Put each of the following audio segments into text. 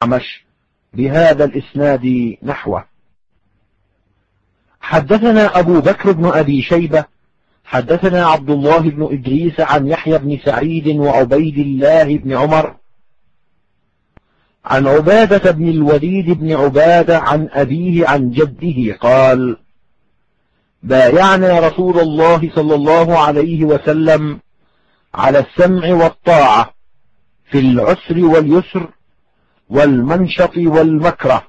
الأعمش بهذا الإسناد نحوه. حدثنا أبو بكر بن أبي شيبة حدثنا عبد الله بن إدريس عن يحيى بن سعيد وعبيد الله بن عمر عن عبادة بن الوليد بن عبادة عن أبيه عن جده قال: بايعنا رسول الله صلى الله عليه وسلم على السمع والطاعة في العسر واليسر والمنشط والمكره،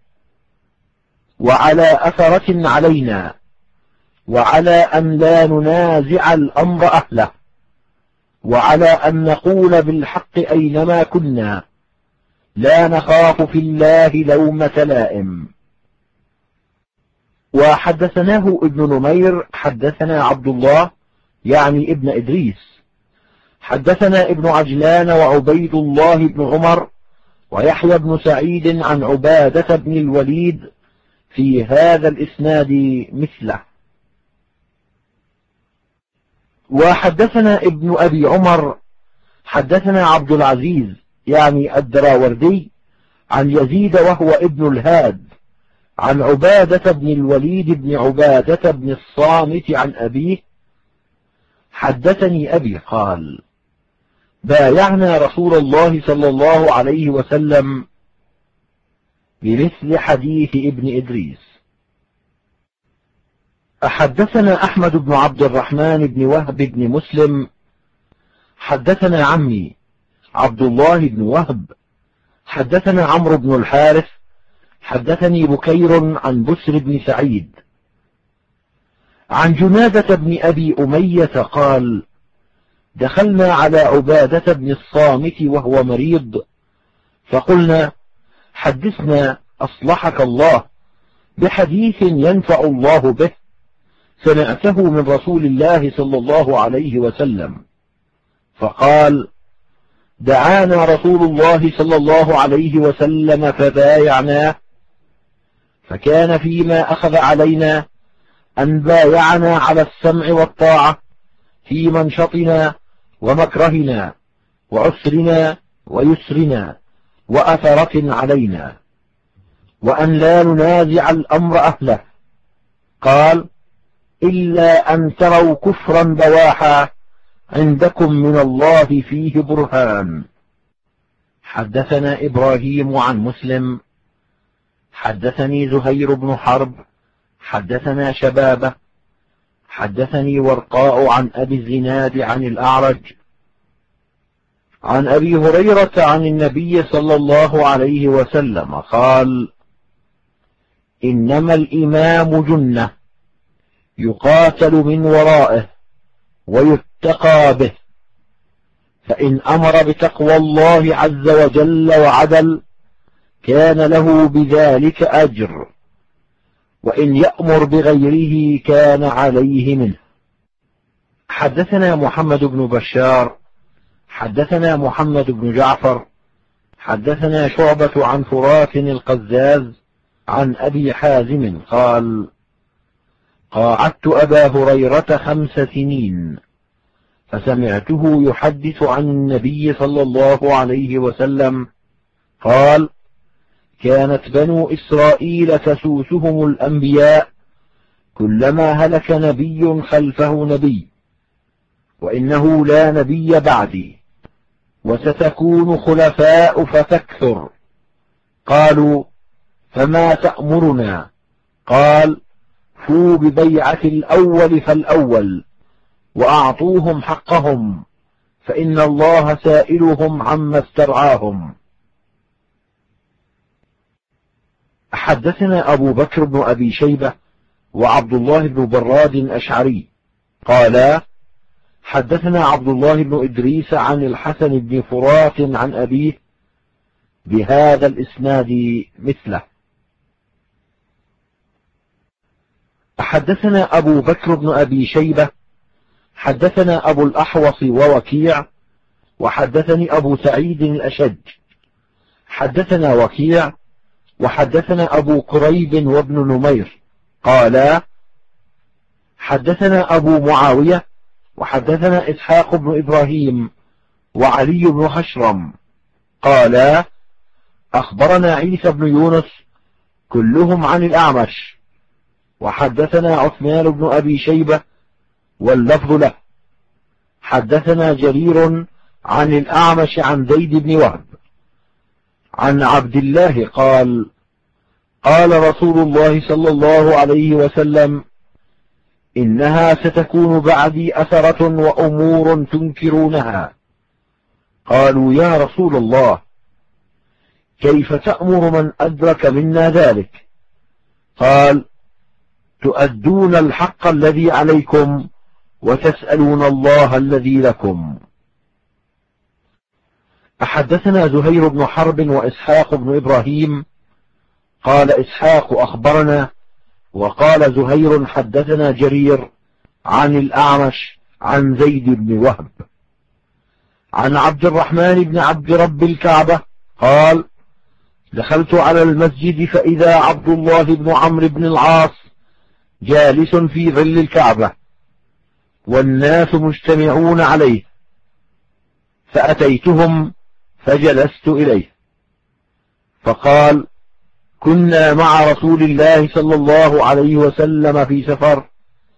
وعلى أثرة علينا، وعلى أن لا ننازع الأمر أهله، وعلى أن نقول بالحق أينما كنا، لا نخاف في الله لومة لائم. وحدثناه ابن نمير حدثنا عبد الله يعني ابن إدريس حدثنا ابن عجلان وعبيد الله بن عمر ويحيى بن سعيد عن عبادة بن الوليد في هذا الإسناد مثله. وحدثنا ابن أبي عمر حدثنا عبد العزيز يعني الدراوردي عن يزيد وهو ابن الهاد عن عبادة بن الوليد بن عبادة بن الصامت عن أبيه: حدثني أبي قال: بايعنا رسول الله صلى الله عليه وسلم بمثل حديث ابن إدريس. حدثنا أحمد بن عبد الرحمن بن وهب بن مسلم حدثنا عمي عبد الله بن وهب حدثنا عمرو بن الحارث حدثني بكير عن بسر بن سعيد عن جنادة بن أبي أمية قال: دخلنا على عبادة بن الصامت وهو مريض، فقلنا: حدثنا أصلحك الله بحديث ينفع الله به سمعته من رسول الله صلى الله عليه وسلم. فقال: دعانا رسول الله صلى الله عليه وسلم فبايعناه، فكان فيما أخذ علينا أن بايعنا على السمع والطاعة في منشطنا ومكرهنا وعسرنا ويسرنا وأثرة علينا، وأن لا ننازع الأمر أهله. قال: إلا أن تروا كفرا بواحا عندكم من الله فيه برهان. حدثنا إبراهيم عن مسلم حدثني زهير بن حرب حدثنا شبابة حدثني ورقاء عن أبي الزناد عن الأعرج عن أبي هريرة عن النبي صلى الله عليه وسلم قال: إنما الإمام جنة يقاتل من ورائه ويتقى به، فإن أمر بتقوى الله عز وجل وعدل كان له بذلك أجر، وإن يأمر بغيره كان عليه منه. حدثنا محمد بن بشار حدثنا محمد بن جعفر حدثنا شعبة عن فرات القزاز عن أبي حازم قال: قاعدت أبا هريرة 5 سنين، فسمعته يحدث عن النبي صلى الله عليه وسلم قال: كانت بنو إسرائيل تسوسهم الأنبياء كلما هلك نبي خلفه نبي، وإنه لا نبي بعدي، وستكون خلفاء فتكثر. قالوا: فما تأمرنا؟ قال: فوا ببيعة الأول فالأول، وأعطوهم حقهم، فإن الله سائلهم عما استرعاهم. حدثنا أبو بكر بن أبي شيبة وعبد الله بن براد أشعري قالا: حدثنا عبد الله بن إدريس عن الحسن بن فرات عن أبيه بهذا الإسناد مثله. حدثنا أبو بكر بن أبي شيبة حدثنا أبو الأحوص ووكيع وحدثني أبو سعيد الأشج حدثنا وكيع وحدثنا أبو قريب وابن نمير قالا: حدثنا أبو معاوية وحدثنا إسحاق بن إبراهيم وعلي بن حشرم قالا: أخبرنا عيسى بن يونس كلهم عن الأعمش. وحدثنا عثمان بن أبي شيبة واللفظ له. حدثنا جرير عن الأعمش عن زيد بن وهب عن عبد الله قال: قال رسول الله صلى الله عليه وسلم: إنها ستكون بعدي أثرة وأمور تنكرونها. قالوا: يا رسول الله، كيف تأمر من أدرك منا ذلك؟ قال: تؤدون الحق الذي عليكم وتسألون الله الذي لكم. أحدثنا زهير بن حرب وإسحاق بن إبراهيم قال إسحاق أخبرنا، وقال زهير حدثنا جرير عن الأعمش عن زيد بن وهب عن عبد الرحمن بن عبد رب الكعبة قال: دخلت على المسجد فإذا عبد الله بن عمرو بن العاص جالس في ظل الكعبة والناس مجتمعون عليه، فأتيتهم فجلست إليه، فقال: كنا مع رسول الله صلى الله عليه وسلم في سفر،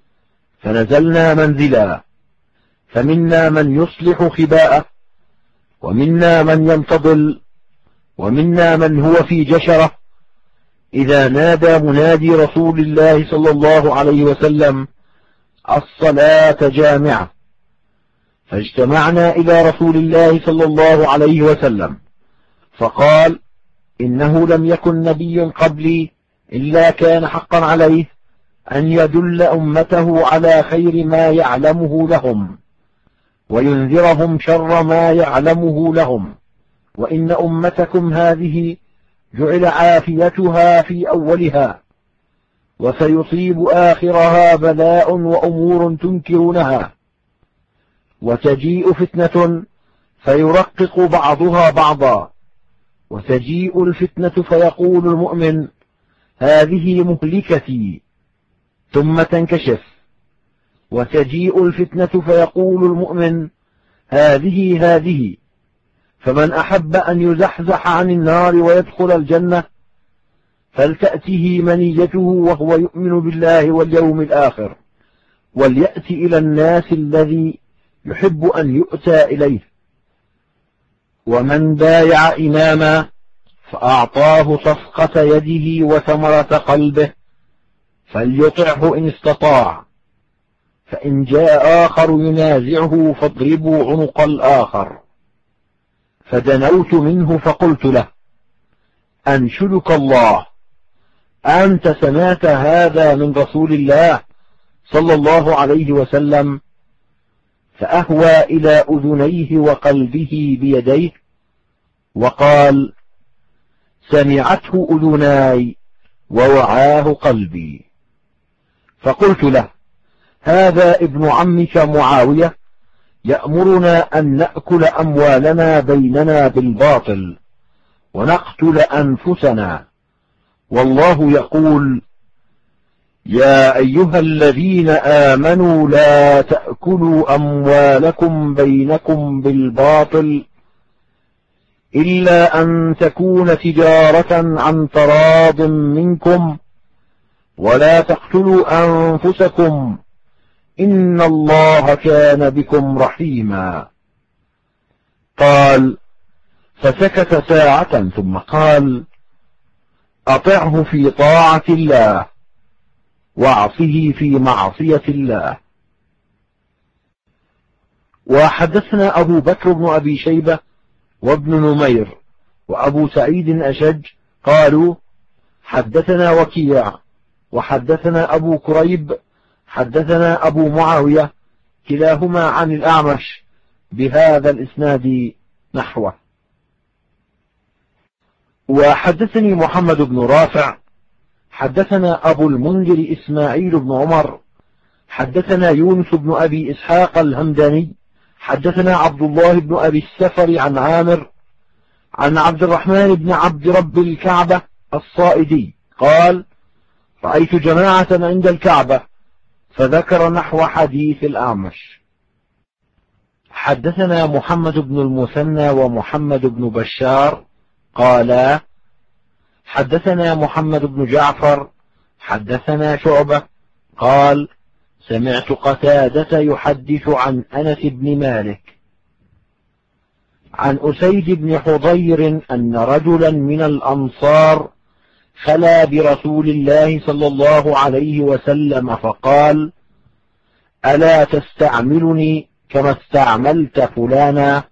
فنزلنا منزلا، فمنا من يصلح خباءه، ومنا من ينتظل، ومنا من هو في جشرة، إذا نادى منادي رسول الله صلى الله عليه وسلم: الصلاة جامعة. فاجتمعنا إلى رسول الله صلى الله عليه وسلم، فقال: إنه لم يكن نبي قبلي إلا كان حقا عليه أن يدل أمته على خير ما يعلمه لهم وينذرهم شر ما يعلمه لهم، وإن أمتكم هذه جعل عافيتها في أولها، وسيصيب آخرها بلاء وأمور تنكرونها، وتجيء فتنة فيرقق بعضها بعضا، وتجيء الفتنة فيقول المؤمن: هذه مهلكتي، ثم تنكشف، وتجيء الفتنة فيقول المؤمن: هذه، فمن أحب أن يزحزح عن النار ويدخل الجنة فلتأته منيته وهو يؤمن بالله واليوم الآخر، وليأتي إلى الناس الذي يحب أن يؤتى إليه. ومن بايع إماما فأعطاه صفقة يده وثمرة قلبه فليطعه إن استطاع، فإن جاء آخر ينازعه فاضربوا عنق الآخر. فدنوت منه فقلت له: أنشدك الله، أنت سمعت هذا من رسول الله صلى الله عليه وسلم؟ فأهوى إلى أذنيه وقلبه بيديه وقال: سمعته أذناي ووعاه قلبي. فقلت له: هذا ابن عمك معاوية يأمرنا أن نأكل أموالنا بيننا بالباطل ونقتل أنفسنا، والله يقول: يا أيها الذين آمنوا لا تأكلوا أموالكم بينكم بالباطل إلا أن تكون تجارة عن تراض منكم، ولا تقتلوا أنفسكم إن الله كان بكم رحيما. قال: فسكت ساعة ثم قال: أطعه في طاعة الله واعصه في معصية الله. وحدثنا أبو بكر بن أبي شيبة وابن نمير وأبو سعيد أشج قالوا: حدثنا وكيع وحدثنا أبو كريب حدثنا أبو معاوية كلاهما عن الأعمش بهذا الإسناد نحوه. وحدثني محمد بن رافع حدثنا أبو المنذر إسماعيل بن عمر حدثنا يونس بن أبي إسحاق الهمداني حدثنا عبد الله بن أبي السفر عن عامر عن عبد الرحمن بن عبد رب الكعبة الصائدي قال: رأيت جماعة عند الكعبة، فذكر نحو حديث الأعمش. حدثنا محمد بن المثنى ومحمد بن بشار قالا: حدثنا محمد بن جعفر حدثنا شعبة قال سمعت قتادة يحدث عن أنس بن مالك عن أسيد بن حضير أن رجلا من الأنصار خلا برسول الله صلى الله عليه وسلم فقال ألا تستعملني كما استعملت فلانا؟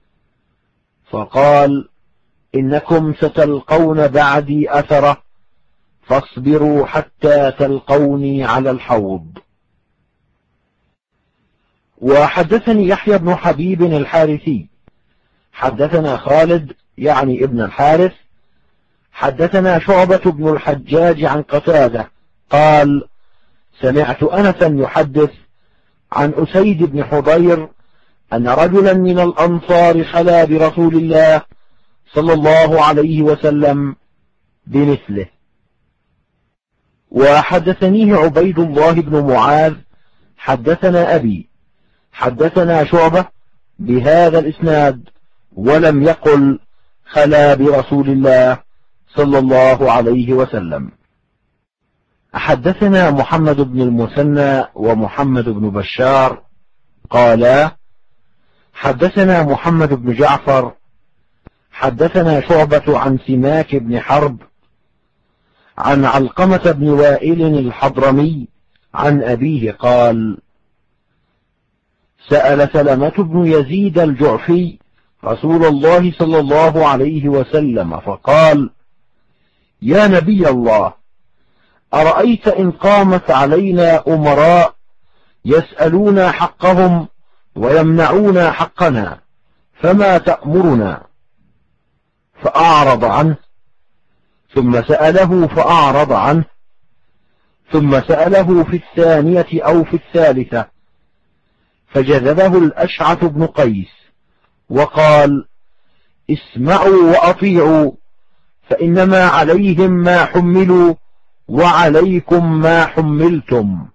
فقال إنكم ستلقون بعدي أثرة فاصبروا حتى تلقوني على الحوض. وحدثني يحيى بن حبيب الحارثي حدثنا خالد يعني ابن الحارث حدثنا شعبة بن الحجاج عن قتادة قال سمعت أنسا يحدث عن أسيد بن حضير أن رجلا من الأنصار خلا برسول الله صلى الله عليه وسلم بمثله. وحدثنيه عبيد الله بن معاذ حدثنا أبي حدثنا شعبة بهذا الإسناد ولم يقل خلا برسول الله صلى الله عليه وسلم. حدثنا محمد بن المثنى ومحمد بن بشار قالا حدثنا محمد بن جعفر حدثنا شعبة عن سماك بن حرب عن علقمة بن وائل الحضرمي عن أبيه قال سأل سلمة بن يزيد الجعفي رسول الله صلى الله عليه وسلم فقال يا نبي الله أرأيت إن قامت علينا أمراء يسألون حقهم ويمنعون حقنا فما تأمرنا؟ فأعرض عنه ثم سأله فأعرض عنه ثم سأله في الثانية أو في الثالثة فجذبه الأشعث بن قيس وقال اسمعوا وأطيعوا فإنما عليهم ما حملوا وعليكم ما حملتم.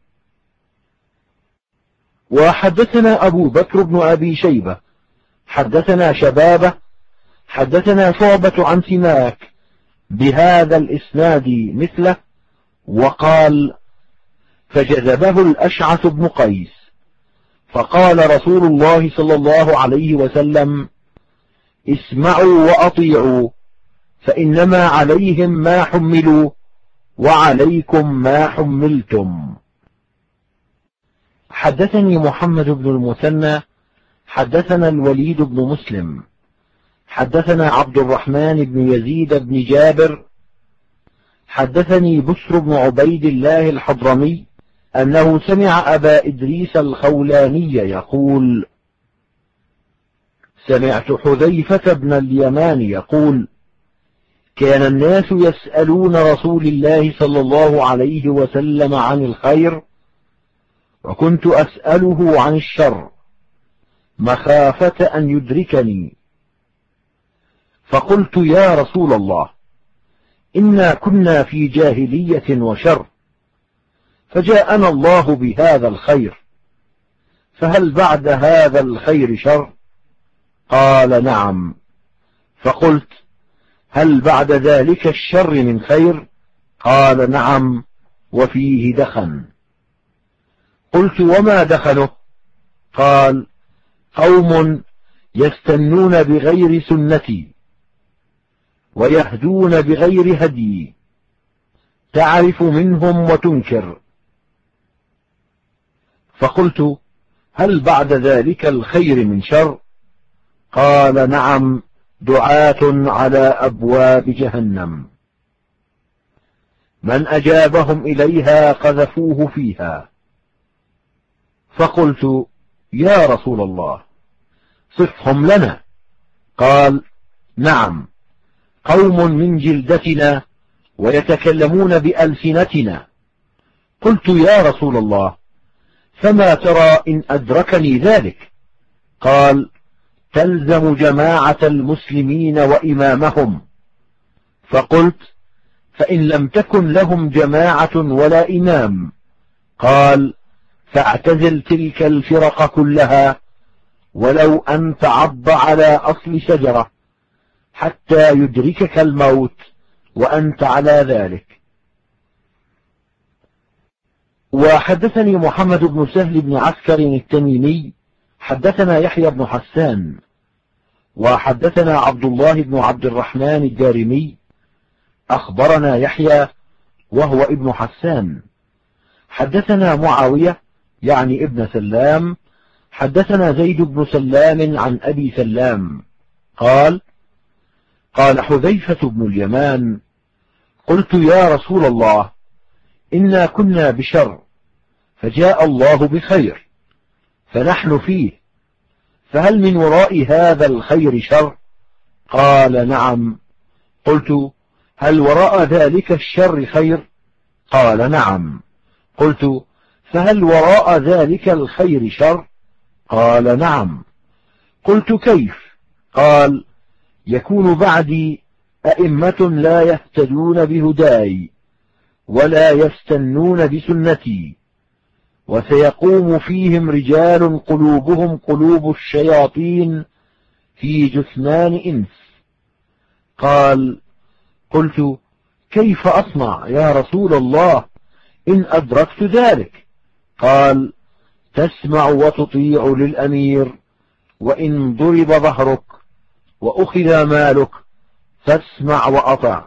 وحدثنا أبو بكر بن أبي شيبة حدثنا شبابة حدثنا شعبة عن سماك بهذا الإسناد مثله وقال فجذبه الأشعث بن قيس فقال رسول الله صلى الله عليه وسلم اسمعوا وأطيعوا فإنما عليهم ما حملوا وعليكم ما حملتم. حدثني محمد بن المثنى حدثنا الوليد بن مسلم حدثنا عبد الرحمن بن يزيد بن جابر حدثني بشر بن عبيد الله الحضرمي أنه سمع أبا إدريس الخولاني يقول سمعت حذيفة بن اليمان يقول كان الناس يسألون رسول الله صلى الله عليه وسلم عن الخير وكنت أسأله عن الشر مخافة أن يدركني فقلت يا رسول الله إنا كنا في جاهلية وشر فجاءنا الله بهذا الخير فهل بعد هذا الخير شر؟ قال نعم. فقلت هل بعد ذلك الشر من خير؟ قال نعم وفيه دخن. قلت وما دخنه؟ قال قوم يستنون بغير سنتي ويهدون بغير هدي تعرف منهم وتنكر. فقلت هل بعد ذلك الخير من شر؟ قال نعم دعاة على أبواب جهنم من أجابهم إليها قذفوه فيها. فقلت يا رسول الله صفهم لنا. قال نعم قوم من جلدتنا ويتكلمون بألسنتنا. قلت يا رسول الله فما ترى إن أدركني ذلك؟ قال تلزم جماعة المسلمين وإمامهم. فقلت فإن لم تكن لهم جماعة ولا إمام؟ قال فاعتزل تلك الفرق كلها ولو أن تعض على أصل شجرة حتى يدركك الموت وأنت على ذلك. وحدثني محمد بن سهل بن عسكر التميمي حدثنا يحيى بن حسان وحدثنا عبد الله بن عبد الرحمن الدارمي أخبرنا يحيى وهو ابن حسان حدثنا معاوية يعني ابن سلام حدثنا زيد بن سلام عن أبي سلام قال حذيفة بن اليمان قلت يا رسول الله إنا كنا بشر فجاء الله بخير فنحن فيه، فهل من وراء هذا الخير شر؟ قال نعم. قلت هل وراء ذلك الشر خير؟ قال نعم. قلت فهل وراء ذلك الخير شر؟ قال نعم. قلت كيف؟ قال يكون بعدي أئمة لا يهتدون بهداي ولا يستنون بسنتي، وسيقوم فيهم رجال قلوبهم قلوب الشياطين في جثمان إنس. قال قلت كيف أصنع يا رسول الله إن أدركت ذلك؟ قال تسمع وتطيع للأمير، وإن ضرب ظهرك وأخذ مالك فاسمع وأطع.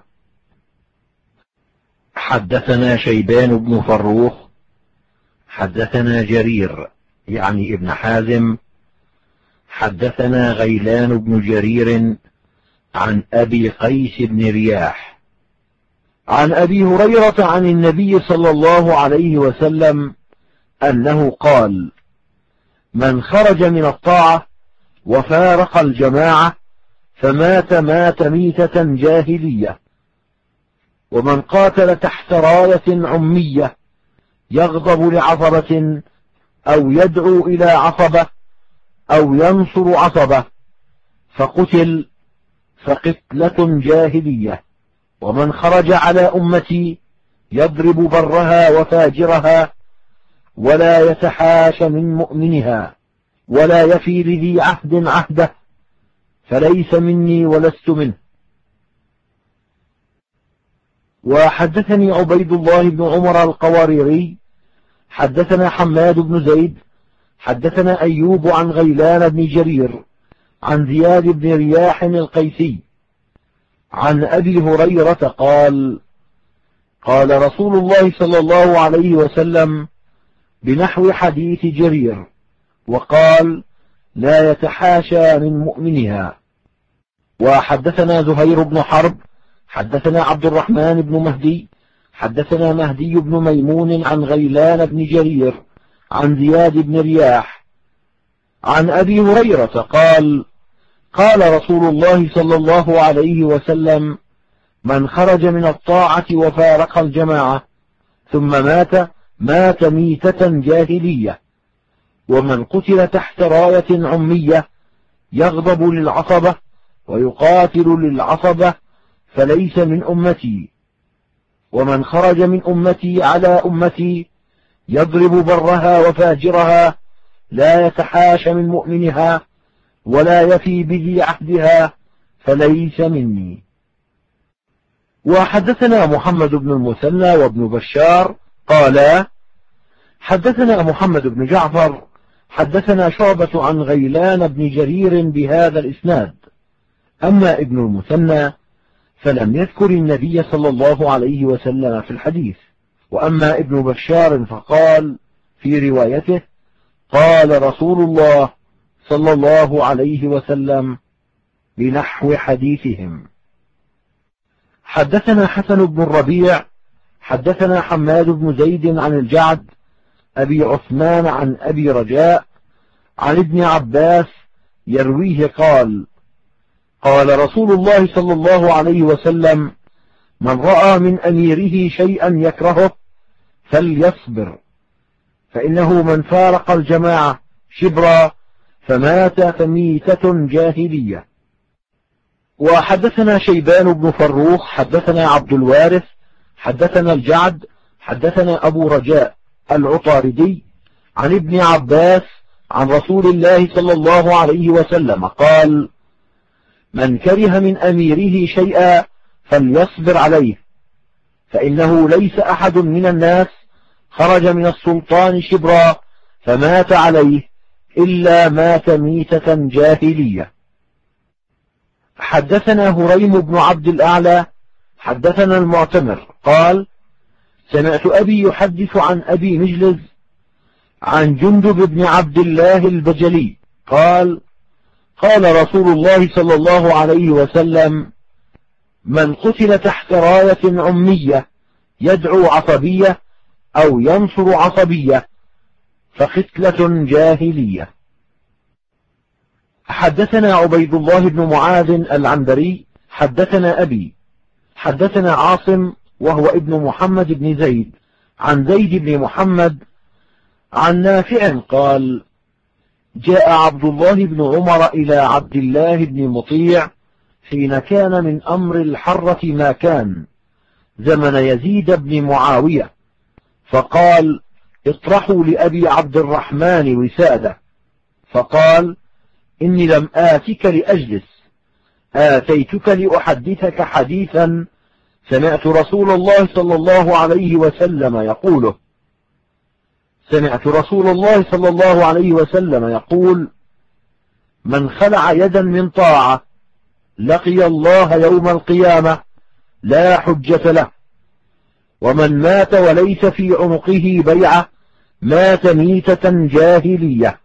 حدثنا شيبان بن فروخ حدثنا جرير يعني ابن حازم حدثنا غيلان بن جرير عن أبي قيس بن رياح عن أبي هريرة عن النبي صلى الله عليه وسلم أنه قال من خرج من الطاعة وفارق الجماعة فمات ميتة جاهلية، ومن قاتل تحت راية عمية يغضب لعصبة أو يدعو إلى عصبة أو ينصر عصبة فقتل فقتلة جاهلية، ومن خرج على أمتي يضرب برها وفاجرها ولا يتحاش من مؤمنها ولا يفي لذي عهد عهده فليس مني ولست منه. وحدثني عبيد الله بن عمر القواريري حدثنا حماد بن زيد حدثنا أيوب عن غيلان بن جرير عن زياد بن رياح القيسي عن أبي هريرة قال قال رسول الله صلى الله عليه وسلم بنحو حديث جرير، وقال لا يتحاشى من مؤمنها. وحدثنا زهير بن حرب حدثنا عبد الرحمن بن مهدي حدثنا مهدي بن ميمون عن غيلان بن جرير عن زياد بن رياح عن أبي هريرة قال قال رسول الله صلى الله عليه وسلم من خرج من الطاعة وفارق الجماعة ثم مات ميتة جاهلية، ومن قتل تحت راية عمية يغضب للعصبة ويقاتل للعصبة فليس من أمتي، ومن خرج من أمتي على أمتي يضرب برها وفاجرها لا يتحاش من مؤمنها ولا يفي بذي عهدها فليس مني. وحدثنا محمد بن المثنى وابن بشار قالا حدثنا محمد بن جعفر حدثنا شعبة عن غيلان بن جرير بهذا الإسناد. أما ابن المثنى فلم يذكر النبي صلى الله عليه وسلم في الحديث، وأما ابن بشار فقال في روايته قال رسول الله صلى الله عليه وسلم بنحو حديثهم. حدثنا حسن بن الربيع حدثنا حماد بن زيد عن الجعد أبي عثمان عن أبي رجاء عن ابن عباس يرويه قال قال رسول الله صلى الله عليه وسلم من رأى من أميره شيئا يكرهه فليصبر، فإنه من فارق الجماعة شبرا فمات فميتة جاهلية. وحدثنا شيبان بن فروخ حدثنا عبد الوارث حدثنا الجعد حدثنا أبو رجاء العطاردي عن ابن عباس عن رسول الله صلى الله عليه وسلم قال من كره من أميره شيئا فليصبر عليه، فإنه ليس أحد من الناس خرج من السلطان شبرا فمات عليه إلا مات ميتة جاهلية. حدثنا هريم بن عبد الأعلى حدثنا المعتمر قال: سمعت أبي يحدث عن أبي مجلز عن جندب بن عبد الله البجلي قال: قال رسول الله صلى الله عليه وسلم: من قتل تحت راية عمية يدعو عصبية أو ينصر عصبية فقتلة جاهلية. حدثنا عبيد الله بن معاذ العنبري حدثنا أبي حدثنا عاصم وهو ابن محمد بن زيد عن زيد بن محمد عن نافع قال: جاء عبد الله بن عمر إلى عبد الله بن مطيع حين كان من أمر الحرة ما كان زمن يزيد بن معاوية، فقال: اطرحوا لأبي عبد الرحمن وسادة. فقال: إني لم آتك لأجلس، آتيتك لأحدثك حديثا سمعت رسول الله صلى الله عليه وسلم يقوله. سمعت رسول الله صلى الله عليه وسلم يقول: من خلع يدا من طاعة لقي الله يوم القيامة لا حجة له، ومن مات وليس في عنقه بيعة مات ميتة جاهلية.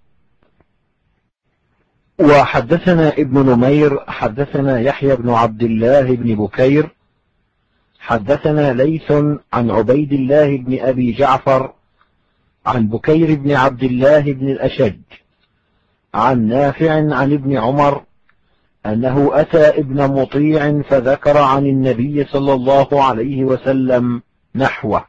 وحدثنا ابن نمير حدثنا يحيى بن عبد الله بن بكير حدثنا ليث عن عبيد الله بن أبي جعفر عن بكير بن عبد الله بن الأشج عن نافع عن ابن عمر أنه أتى ابن مطيع فذكر عن النبي صلى الله عليه وسلم نحوه.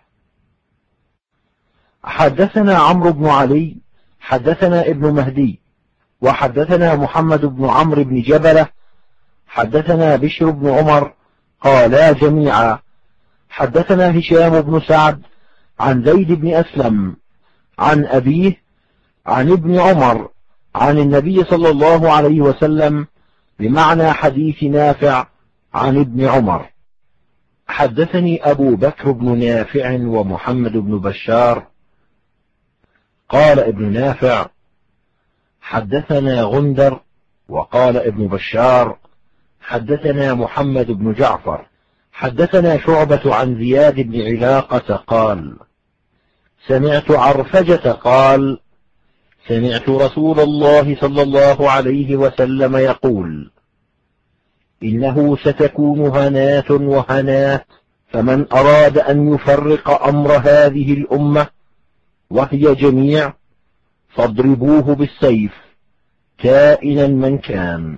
حدثنا عمرو بن علي حدثنا ابن مهدي وحدثنا محمد بن عمرو بن جبلة حدثنا بشر بن عمر قالا جميعا حدثنا هشام بن سعد عن زيد بن أسلم عن أبيه عن ابن عمر عن النبي صلى الله عليه وسلم بمعنى حديث نافع عن ابن عمر. حدثني أبو بكر بن نافع ومحمد بن بشار قال ابن نافع: حدثنا غندر، وقال ابن بشار: حدثنا محمد بن جعفر حدثنا شعبة عن زياد بن علاقة قال: سمعت عرفجة قال: سمعت رسول الله صلى الله عليه وسلم يقول: إنه ستكون هنات وهنات، فمن أراد أن يفرق أمر هذه الأمة وهي جميع فاضربوه بالسيف كائنا من كان.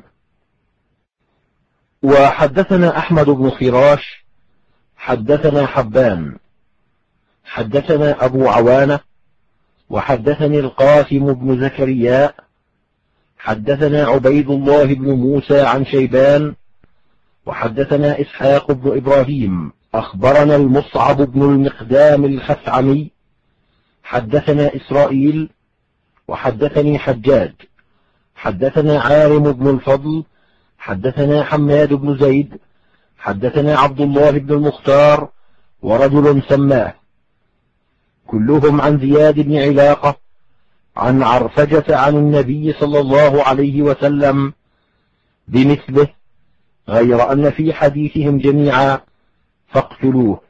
وحدثنا أحمد بن خراش حدثنا حبان حدثنا أبو عوانة وحدثني القاسم بن زكريا حدثنا عبيد الله بن موسى عن شيبان وحدثنا إسحاق بن إبراهيم أخبرنا المصعب بن المقدام الخثعمي حدثنا إسرائيل وحدثني حجاج حدثنا عارم بن الفضل حدثنا حماد بن زيد حدثنا عبد الله بن المختار ورجل سماه، كلهم عن زياد بن علاقة عن عرفجة عن النبي صلى الله عليه وسلم بمثله، غير أن في حديثهم جميعا فاقتلوه.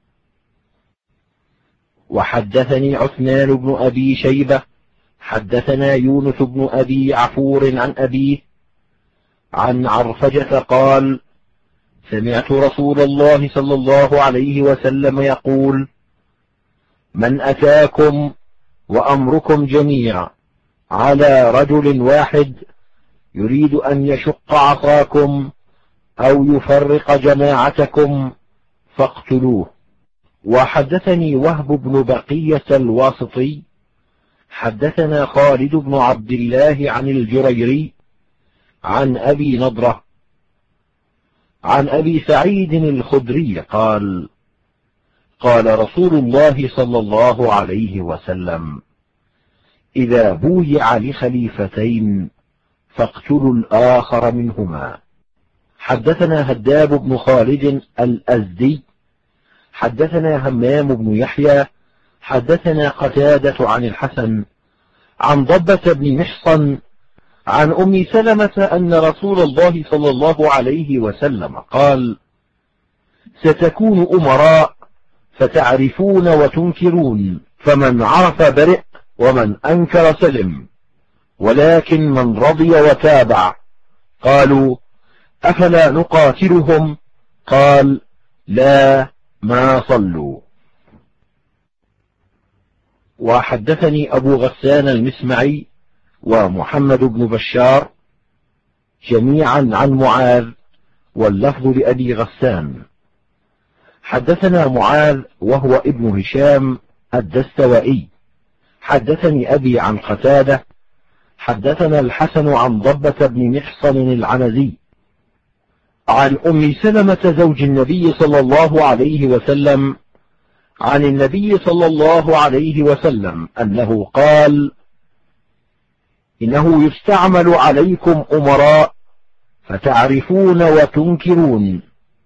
وحدثني عثمان بن أبي شيبة حدثنا يونس بن أبي عفور عن أبيه عن عرفجة قال: سمعت رسول الله صلى الله عليه وسلم يقول: من أتاكم وأمركم جميع على رجل واحد يريد أن يشق عصاكم أو يفرق جماعتكم فاقتلوه. وحدثني وهب بن بقية الواسطي حدثنا خالد بن عبد الله عن الجريري عن أبي نضرة عن أبي سعيد الخدري قال: قال رسول الله صلى الله عليه وسلم: إذا بويع لخليفتين فاقتلوا الآخر منهما. حدثنا هداب بن خالد الأزدي حدثنا همام بن يحيى حدثنا قتادة عن الحسن عن ضبة بن محصن عن أم سلمة أن رسول الله صلى الله عليه وسلم قال: ستكون أمراء فتعرفون وتنكرون، فمن عرف برئ ومن أنكر سلم، ولكن من رضي وتابع. قالوا: أفلا نقاتلهم؟ قال: لا، ما صلوا. وحدثني أبو غسان المسمعي ومحمد بن بشار جميعا عن معاذ، واللفظ لأبي غسان. حدثنا معاذ وهو ابن هشام الدستوائي حدثني أبي عن قتادة حدثنا الحسن عن ضبة بن محصن العنزي عن أم سلمة زوج النبي صلى الله عليه وسلم عن النبي صلى الله عليه وسلم أنه قال: إنه يستعمل عليكم أمراء فتعرفون وتنكرون،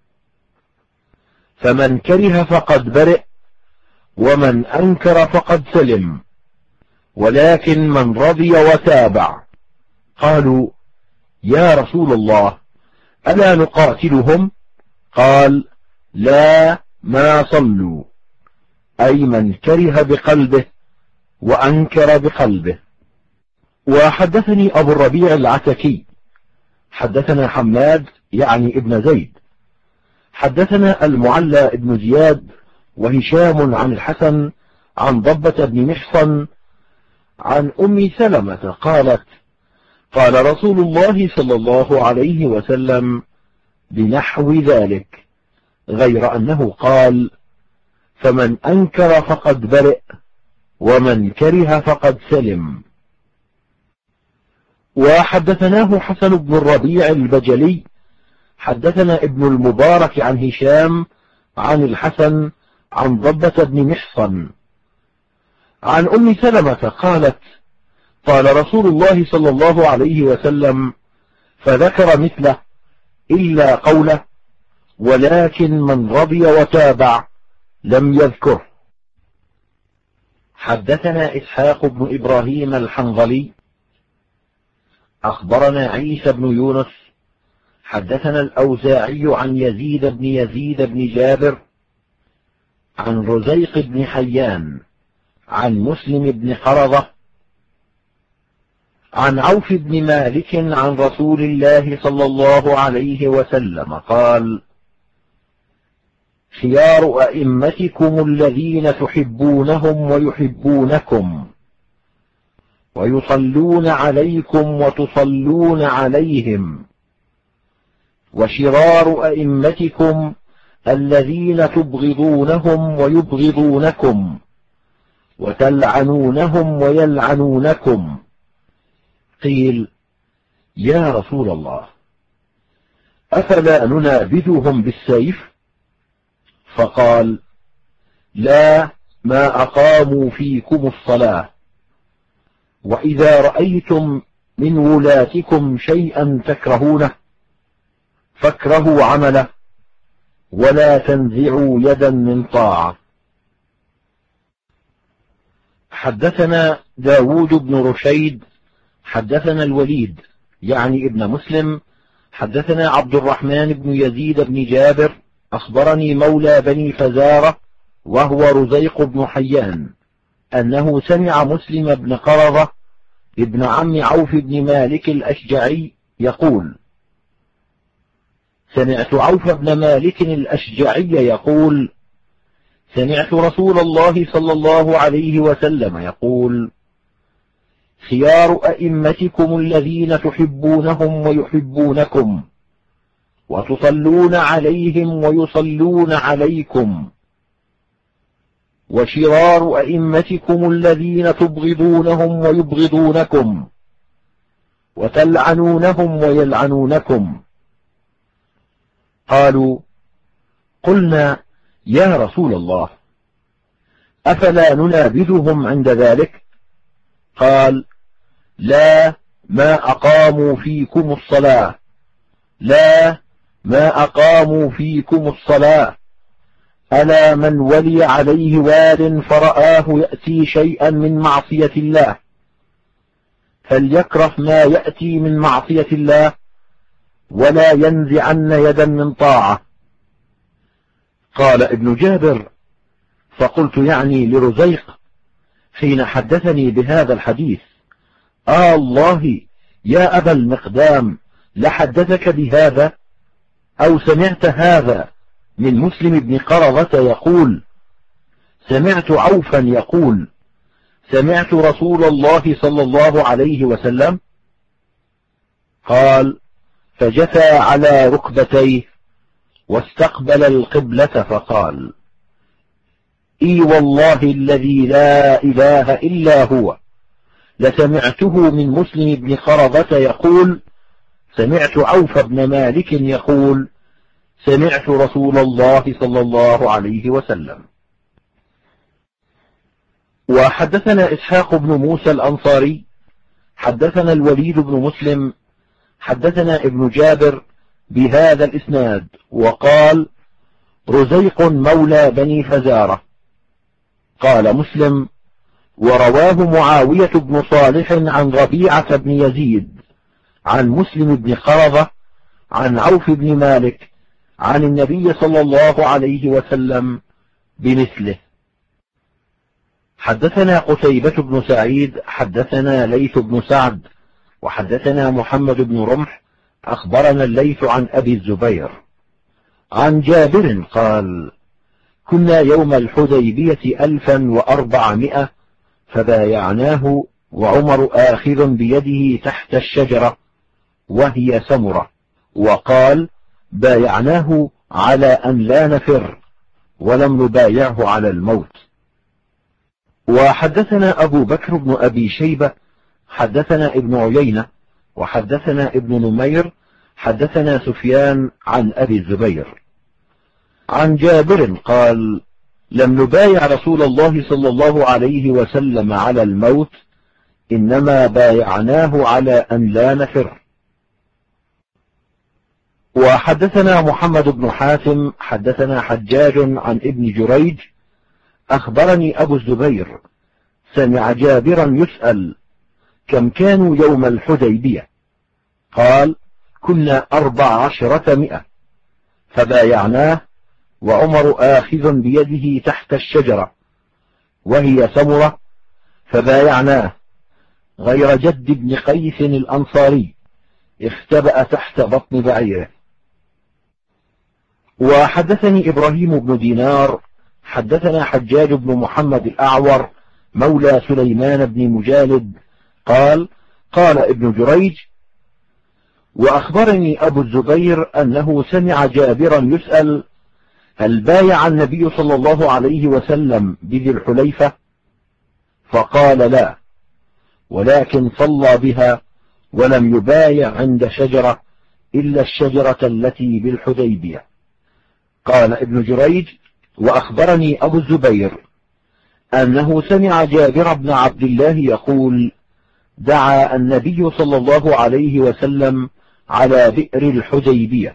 فمن كره فقد برئ ومن أنكر فقد سلم، ولكن من رضي وتابع. قالوا: يا رسول الله، ألا نقاتلهم؟ قال: لا، ما صلوا، أي من كره بقلبه وأنكر بقلبه. وحدثني أبو الربيع العتكي حدثنا حماد يعني ابن زيد حدثنا المعلى ابن زياد وهشام عن الحسن عن ضبة بن محصن عن أم سلمة قالت: قال رسول الله صلى الله عليه وسلم بنحو ذلك، غير أنه قال: فمن أنكر فقد برئ ومن كره فقد سلم. وحدثناه حسن بن الربيع البجلي حدثنا ابن المبارك عن هشام عن الحسن عن ضبة بن محصن عن أم سلمة قالت: قال رسول الله صلى الله عليه وسلم، فذكر مثله إلا قوله: ولكن من رضي وتابع، لم يذكره. حدثنا إسحاق بن إبراهيم الحنظلي أخبرنا عيسى بن يونس حدثنا الأوزاعي عن يزيد بن جابر عن رزيق بن حيان عن مسلم بن قرظة عن عوف بن مالك عن رسول الله صلى الله عليه وسلم قال: خيار أئمتكم الذين تحبونهم ويحبونكم، ويصلون عليكم وتصلون عليهم، وشرار أئمتكم الذين تبغضونهم ويبغضونكم، وتلعنونهم ويلعنونكم. قيل: يا رسول الله، أفلا ننابذهم بالسيف؟ فقال: لا، ما أقاموا فيكم الصلاة. وإذا رأيتم من ولاتكم شيئا تكرهونه فاكرهوا عمله، ولا تنزعوا يدا من طاعة. حدثنا داود بن رشيد حدثنا الوليد يعني ابن مسلم حدثنا عبد الرحمن بن يزيد بن جابر أخبرني مولى بني فزارة وهو رزيق بن حيان أنه سمع مسلم بن قرظة ابن عم عوف بن مالك الأشجعي يقول: سمعت عوف بن مالك الأشجعي يقول: سمعت رسول الله صلى الله عليه وسلم يقول: خيار أئمتكم الذين تحبونهم ويحبونكم، وتصلون عليهم ويصلون عليكم، وشرار أئمتكم الذين تبغضونهم ويبغضونكم، وتلعنونهم ويلعنونكم. قالوا: قلنا: يا رسول الله، أفلا ننابذهم عند ذلك؟ قال: لا، ما أقاموا فيكم الصلاة. لا، ما أقاموا فيكم الصلاة. ألا من ولي عليه وال فرآه يأتي شيئا من معصية الله فليكره ما يأتي من معصية الله ولا ينزعن يدا من طاعة. قال ابن جابر: فقلت يعني لرزيق حين حدثني بهذا الحديث: الله يا أبا المقدام لحدثك بهذا أو سمعت هذا من مسلم بن قرظة يقول سمعت عوفا يقول سمعت رسول الله صلى الله عليه وسلم؟ قال: فجثى على ركبتيه واستقبل القبلة فقال: إي والله الذي لا إله إلا هو لسمعته من مسلم بن قرظة يقول سمعت عوف بن مالك يقول سمعت رسول الله صلى الله عليه وسلم. وحدثنا إسحاق بن موسى الأنصاري حدثنا الوليد بن مسلم حدثنا ابن جابر بهذا الإسناد وقال: رزيق مولى بني فزارة. قال مسلم: ورواه معاوية بن صالح عن ربيعة بن يزيد عن مسلم بن قرظة عن عوف بن مالك عن النبي صلى الله عليه وسلم بمثله. حدثنا قتيبة بن سعيد حدثنا ليث بن سعد وحدثنا محمد بن رمح أخبرنا الليث عن أبي الزبير عن جابر قال: كنا يوم الحديبية 1400 فبايعناه وعمر آخذ بيده تحت الشجرة وهي سمرة، وقال: بايعناه على أن لا نفر ولم نبايعه على الموت. وحدثنا أبو بكر بن أبي شيبة حدثنا ابن عيينة وحدثنا ابن نمير حدثنا سفيان عن أبي الزبير عن جابر قال: لم نبايع رسول الله صلى الله عليه وسلم على الموت، إنما بايعناه على أن لا نفر. وحدثنا محمد بن حاتم حدثنا حجاج عن ابن جريج أخبرني أبو الزبير سمع جابرا يسأل: كم كانوا يوم الحديبية؟ قال: كنا 1400 فبايعناه وعمر آخذ بيده تحت الشجرة وهي سمرة فبايعناه، غير جد بن قيس الأنصاري اختبأ تحت بطن بعيره. وحدثني إبراهيم بن دينار حدثنا حجاج بن محمد الأعور مولى سليمان بن مجالد قال: قال ابن جريج: وأخبرني أبو الزبير أنه سمع جابرا يسأل: هل بايع النبي صلى الله عليه وسلم بذي الحليفة؟ فقال: لا، ولكن صلى بها ولم يبايع عند شجرة إلا الشجرة التي بالحديبية. قال ابن جريج: وأخبرني أبو الزبير أنه سمع جابر بن عبد الله يقول: دعا النبي صلى الله عليه وسلم على بئر الحديبية.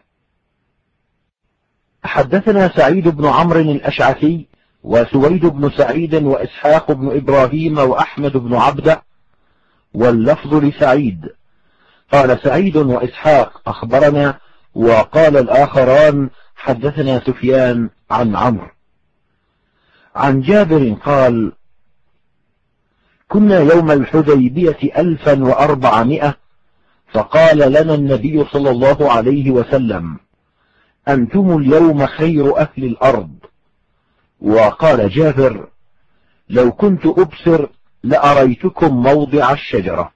حدثنا سعيد بن عمرو الأشعثي وسويد بن سعيد وإسحاق بن إبراهيم وأحمد بن عبده، واللفظ لسعيد. قال سعيد وإسحاق أخبرنا، وقال الآخران حدثنا سفيان عن عمرو. عن جابر قال: كنا يوم الحديبية 1400 فقال لنا النبي صلى الله عليه وسلم: أنتم اليوم خير أهل الأرض. وقال جابر: لو كنت أبصر لأريتكم موضع الشجرة.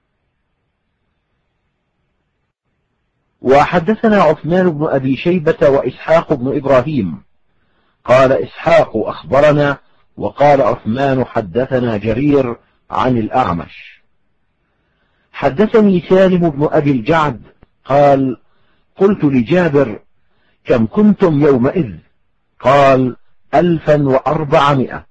وحدثنا عثمان بن أبي شيبة وإسحاق بن إبراهيم. قال إسحاق أخبرنا، وقال عثمان حدثنا جرير عن الأعمش. حدثني سالم بن أبي الجعد قال: قلت لجابر: كم كنتم يومئذ؟ قال: 1400.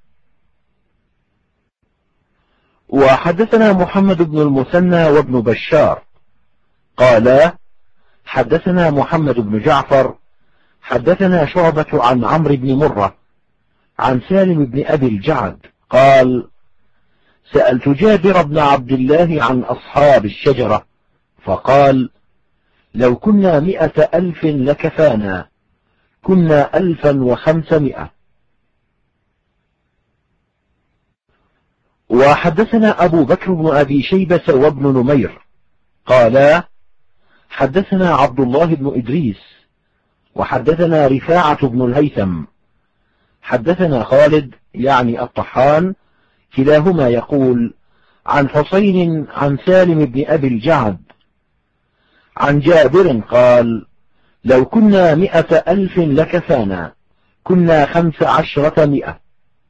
وحدثنا محمد بن المثنى وابن بشار قالا: حدثنا محمد بن جعفر حدثنا شعبة عن عمرو بن مرة عن سالم بن أبي الجعد قال: سألت جابر بن عبد الله عن أصحاب الشجرة فقال: لو كنا 100,000 لكفانا، كنا 1500. وحدثنا أبو بكر بن أبي شيبة وابن نمير قالا: حدثنا عبد الله بن إدريس وحدثنا رفاعة بن الهيثم حدثنا خالد يعني الطحان كلاهما يقول عن حسين عن سالم بن أبي الجعد عن جابر قال: لو كنا 100,000 لكفانا، كنا 1500.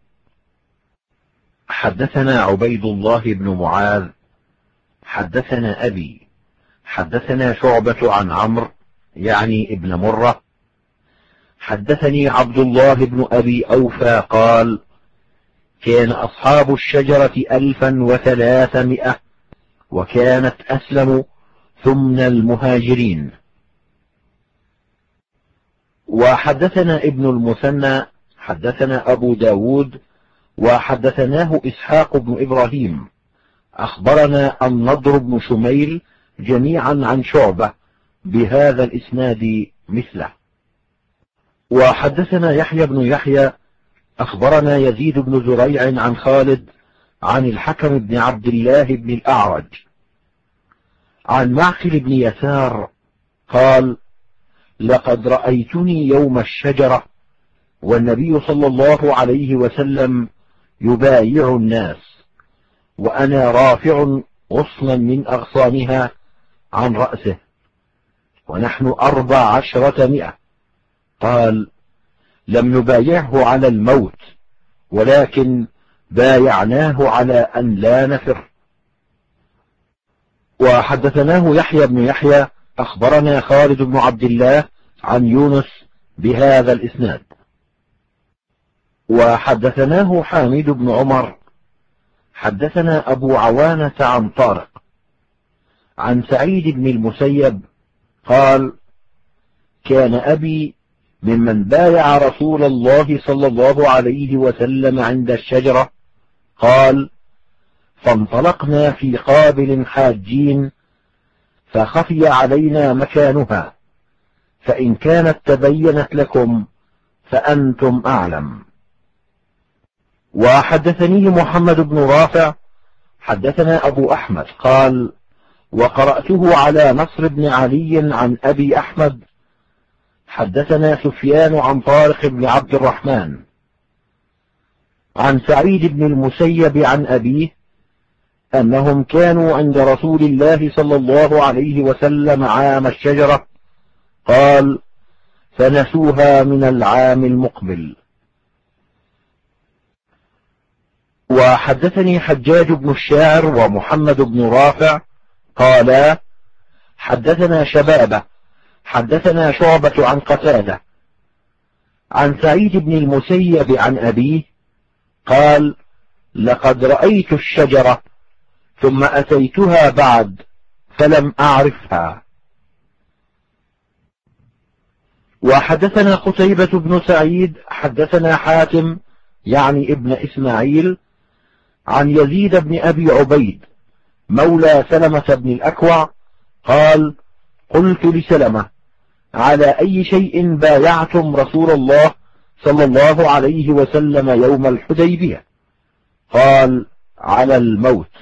حدثنا عبيد الله بن معاذ حدثنا أبي حدثنا شعبة عن عمرو يعني ابن مرة حدثني عبد الله بن أبي أوفى قال: كان أصحاب الشجرة 1300 وكانت أسلم ثمن المهاجرين. وحدثنا ابن المثنى حدثنا أبو داود وحدثناه إسحاق بن إبراهيم أخبرنا النضر بن شميل جميعا عن شعبة بهذا الإسناد مثله. وحدثنا يحيى بن يحيى أخبرنا يزيد بن زريع عن خالد عن الحكم بن عبد الله بن الأعرج عن معقل بن يسار قال: لقد رأيتني يوم الشجرة والنبي صلى الله عليه وسلم يبايع الناس وأنا رافع غصنا من أغصانها عن رأسه ونحن 1400. قال: لم نبايعه على الموت ولكن بايعناه على أن لا نفر. وحدثناه يحيى بن يحيى أخبرنا خالد بن عبد الله عن يونس بهذا الإسناد. وحدثناه حامد بن عمر حدثنا أبو عوانة عن طارق عن سعيد بن المسيب قال: كان أبي ممن بايع رسول الله صلى الله عليه وسلم عند الشجرة. قال: فانطلقنا في قابل حاجين فخفي علينا مكانها، فإن كانت تبينت لكم فأنتم أعلم. وحدثني محمد بن رافع حدثنا أبو أحمد قال: وقرأته على نصر بن علي عن أبي أحمد حدثنا سفيان عن طارق بن عبد الرحمن عن سعيد بن المسيب عن أبيه أنهم كانوا عند رسول الله صلى الله عليه وسلم عام الشجرة. قال: فنسوها من العام المقبل. وحدثني حجاج بن الشاعر ومحمد بن رافع قالا: حدثنا شبابة حدثنا شعبة عن قتادة عن سعيد بن المسيب عن أبيه قال: لقد رأيت الشجرة ثم أتيتها بعد فلم أعرفها. وحدثنا قتيبة بن سعيد حدثنا حاتم يعني ابن إسماعيل عن يزيد بن أبي عبيد مولى سلمة بن الأكوع قال: قلت لسلمة: على أي شيء بايعتم رسول الله صلى الله عليه وسلم يوم الحديبية؟ قال: على الموت.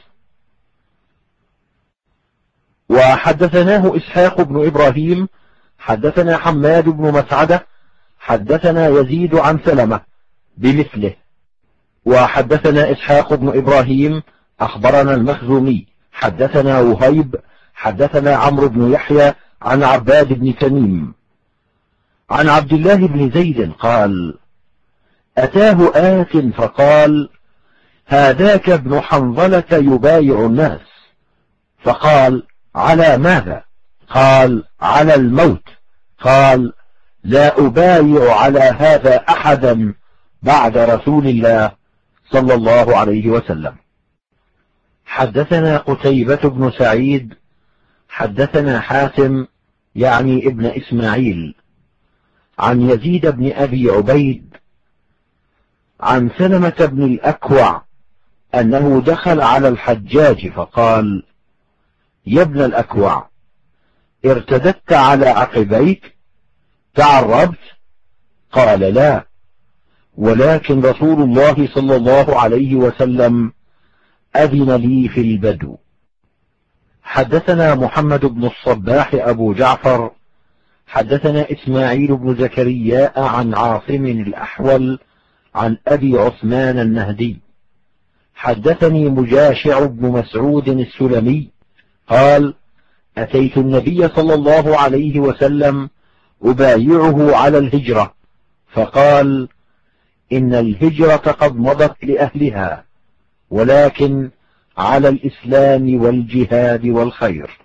وحدثناه إسحاق بن إبراهيم حدثنا حماد بن مسعدة حدثنا يزيد عن سلمة بمثله. وحدثنا إسحاق بن إبراهيم أخبرنا المخزومي حدثنا وهيب حدثنا عمرو بن يحيى عن عباد بن تميم عن عبد الله بن زيد قال: أتاه آت فقال: هذاك ابن حنظلة يبايع الناس. فقال: على ماذا؟ قال: على الموت. قال: لا أبايع على هذا أحدا بعد رسول الله صلى الله عليه وسلم. حدثنا قتيبة بن سعيد حدثنا حاتم يعني ابن إسماعيل عن يزيد بن أبي عبيد عن سلمة بن الأكوع أنه دخل على الحجاج فقال: يا ابن الأكوع، ارتددت على عقبيك؟ تعربت؟ قال: لا، ولكن رسول الله صلى الله عليه وسلم أذن لي في البدو. حدثنا محمد بن الصباح أبو جعفر حدثنا إسماعيل بن زكريا عن عاصم الأحول عن أبي عثمان النهدي حدثني مجاشع بن مسعود السلمي قال: أتيت النبي صلى الله عليه وسلم أبايعه على الهجرة، فقال: إن الهجرة قد مضت لأهلها، ولكن على الإسلام والجهاد والخير.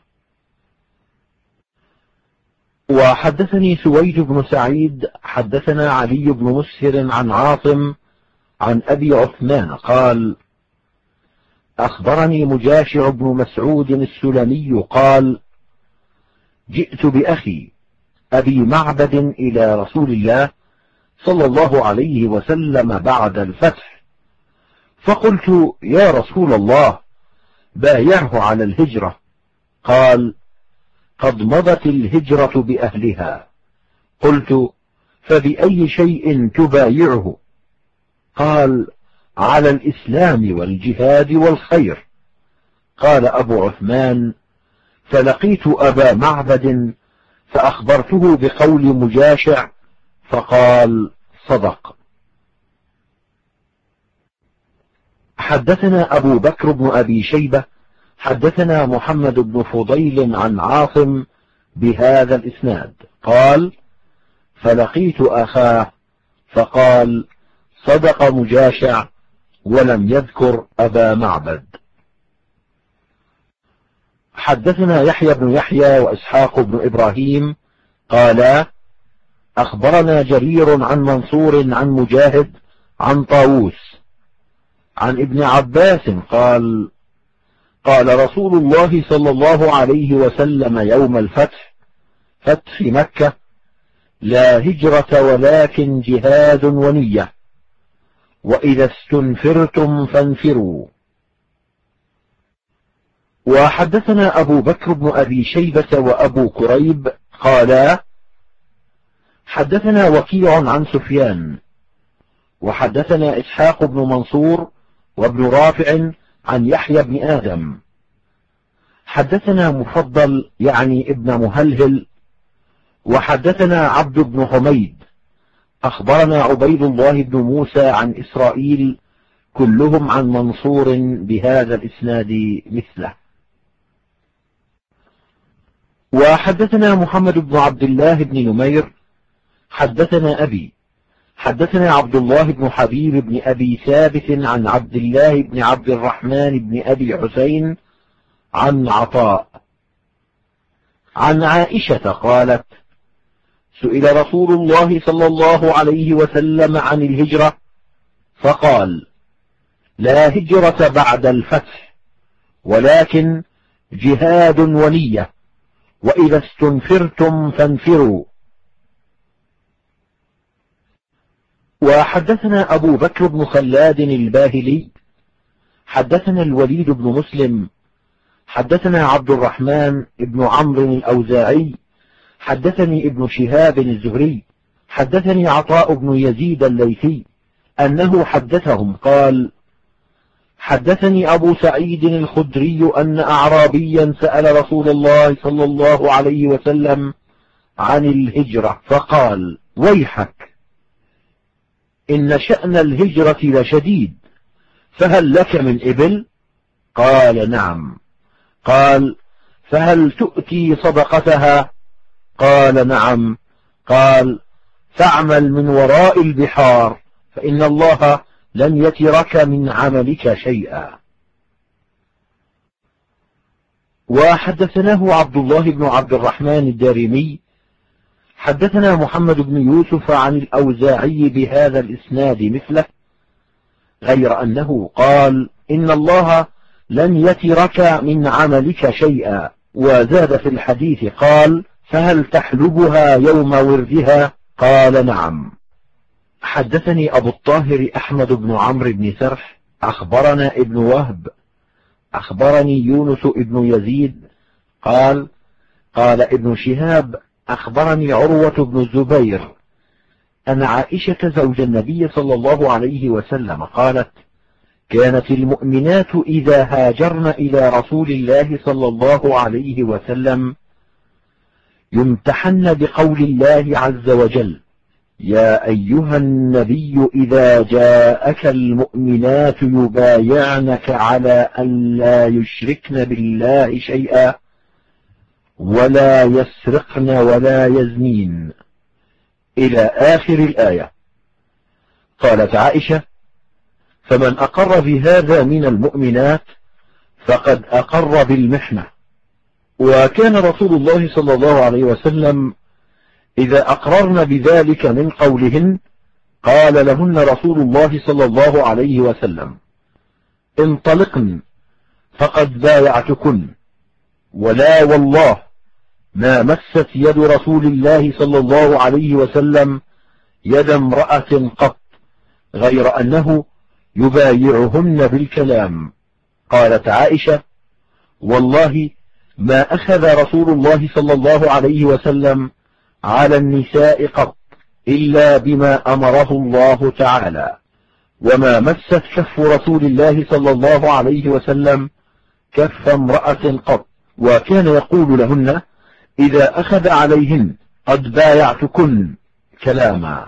وحدثني سويد بن سعيد حدثنا علي بن مسهر عن عاصم عن أبي عثمان قال: أخبرني مجاشع بن مسعود السلمي قال: جئت بأخي أبي معبد إلى رسول الله صلى الله عليه وسلم بعد الفتح، فقلت: يا رسول الله، بايعه على الهجرة. قال: قد مضت الهجرة بأهلها. قلت: فبأي شيء تبايعه؟ قال: على الإسلام والجهاد والخير. قال أبو عثمان: فلقيت أبا معبد فأخبرته بقول مجاشع فقال: صدق. حدثنا أبو بكر بن أبي شيبة حدثنا محمد بن فضيل عن عاصم بهذا الإسناد قال: فلقيت أخاه فقال: صدق مجاشع، ولم يذكر أبا معبد. حدثنا يحيى بن يحيى وإسحاق بن إبراهيم قالا: أخبرنا جرير عن منصور عن مجاهد عن طاووس عن ابن عباس قال: قال رسول الله صلى الله عليه وسلم يوم الفتح، فتح مكة: لا هجرة ولكن جهاد ونية، وإذا استنفرتم فانفروا. وحدثنا أبو بكر بن أبي شيبة وأبو كريب قالا: حدثنا وكيع عن سفيان، وحدثنا إسحاق بن منصور وابن رافع عن يحيى بن آدم، حدثنا مفضل يعني ابن مهلهل، وحدثنا عبد بن حميد، أخبرنا عبيد الله بن موسى عن إسرائيل، كلهم عن منصور بهذا الإسناد مثله. وحدثنا محمد بن عبد الله بن نمير حدثنا أبي، حدثنا عبد الله بن حبيب بن أبي ثابت عن عبد الله بن عبد الرحمن بن أبي حسين عن عطاء عن عائشة قالت: سئل رسول الله صلى الله عليه وسلم عن الهجرة فقال: لا هجرة بعد الفتح، ولكن جهاد ونية، وإذا استنفرتم فانفروا. وحدثنا أبو بكر بن خلاد الباهلي حدثنا الوليد بن مسلم حدثنا عبد الرحمن بن عمرو الأوزاعي حدثني ابن شهاب الزهري حدثني عطاء بن يزيد الليثي أنه حدثهم قال: حدثني أبو سعيد الخدري أن أعرابيا سأل رسول الله صلى الله عليه وسلم عن الهجرة فقال: ويحك، إن شأن الهجرة لشديد، فهل لك من إبل؟ قال: نعم. قال: فهل تؤتي صدقتها؟ قال: نعم. قال: فاعمل من وراء البحار، فإن الله لن يترك من عملك شيئا. وحدثناه عبد الله بن عبد الرحمن الدارمي حدثنا محمد بن يوسف عن الأوزاعي بهذا الإسناد مثله، غير أنه قال: إن الله لن يترك من عملك شيئا. وزاد في الحديث قال: فهل تحلبها يوم وردها؟ قال نعم. حدثني أبو الطاهر أحمد بن عمرو بن سرح أخبرنا ابن وهب أخبرني يونس ابن يزيد قال ابن شهاب أخبرني عروة بن الزبير أن عائشة زوج النبي صلى الله عليه وسلم قالت: كانت المؤمنات إذا هاجرن إلى رسول الله صلى الله عليه وسلم يمتحن بقول الله عز وجل: يا أيها النبي إذا جاءك المؤمنات يبايعنك على أن لا يشركن بالله شيئا ولا يسرقن ولا يزنين، إلى آخر الآية. قالت عائشة: فمن أقر بهذا من المؤمنات فقد أقر بالمحنة. وكان رسول الله صلى الله عليه وسلم إذا أقررن بذلك من قولهن قال لهن رسول الله صلى الله عليه وسلم: انطلقن فقد بايعتكن، ولا والله ما مست يد رسول الله صلى الله عليه وسلم يد امرأة قط غير أنه يبايعهن بالكلام. قالت عائشة: والله ما أخذ رسول الله صلى الله عليه وسلم على النساء قط إلا بما أمره الله تعالى، وما مست كف رسول الله صلى الله عليه وسلم كف امرأة قط، وكان يقول لهن إذا أخذ عليهن: قد بايعتكن كلاما.